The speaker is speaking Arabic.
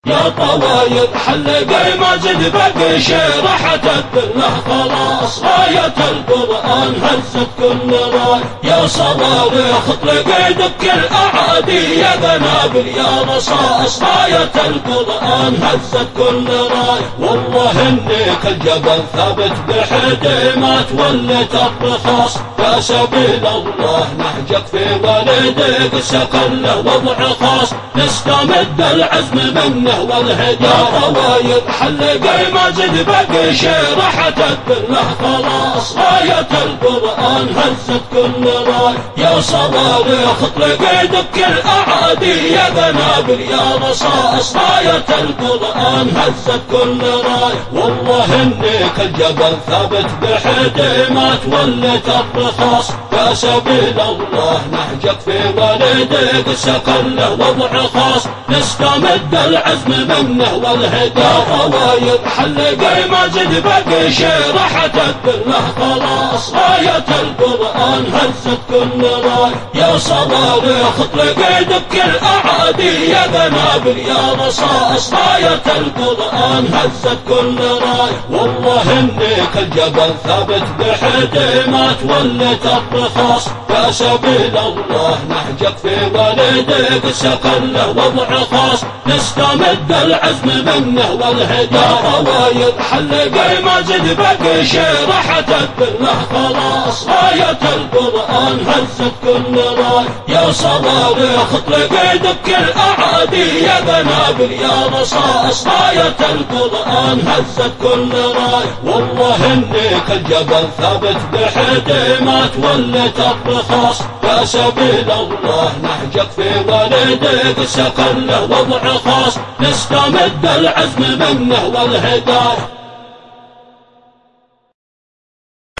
يا طوايب حلقي ما زد بقي شي راحت الدنيا خلاص، راية القرآن هزت كل راي. يا صواريخ اطلقي دك الأعادي، يا قنابل يا رصاص راية القرآن هزت كل راي. والله انك الجبل ثابت بحدي ما تولت الرخاص، يا سبيل الله نهجك في والدك سكن له وضع خاص، نستمد العزم منه والهدى. يا طوايب حلقي ما زد بقي شي راحت الدنيا خلاص، راية القرآن هزت كل راي. يا صواريخ اطلقي دك الأعادي، يا قنابل يا رصاص راية القرآن هزت كل راي. والله انك الجبل ثابت بحدي ما تولت الرخاص، يا سبيل الله نهجك في والدك سكن له وضع خاص، نستمد العزم منه والهدى. يا طوايب حلقي ما زد بقي شي راحت الدنيا خلاص، راية القرآن هزت كل راي. يا صواريخ اطلقي دك الأعادي، يا قنابل يا رصاص راية القرآن هزت كل راي. والله انك الجبل ثابت بحدي ما تولت الرخاص، يا سبيل الله نهجك في والدك سكن له وضع خاص، نستمد العزم منه والهدى. يا طوايب حلقي ما زد بقي شي راحت الدنيا خلاص، راية القرآن هزت كل راي. يا صواريخ اطلقي دك الأعادي، يا قنابل يا رصاص راية القرآن هزت كل راي. والله انك الجبل ثابت بحدي ما تولت الرخاص، يا سبيل الله نهجك في والدك سكن له وضع خاص، نستمد العزم منه والهدى.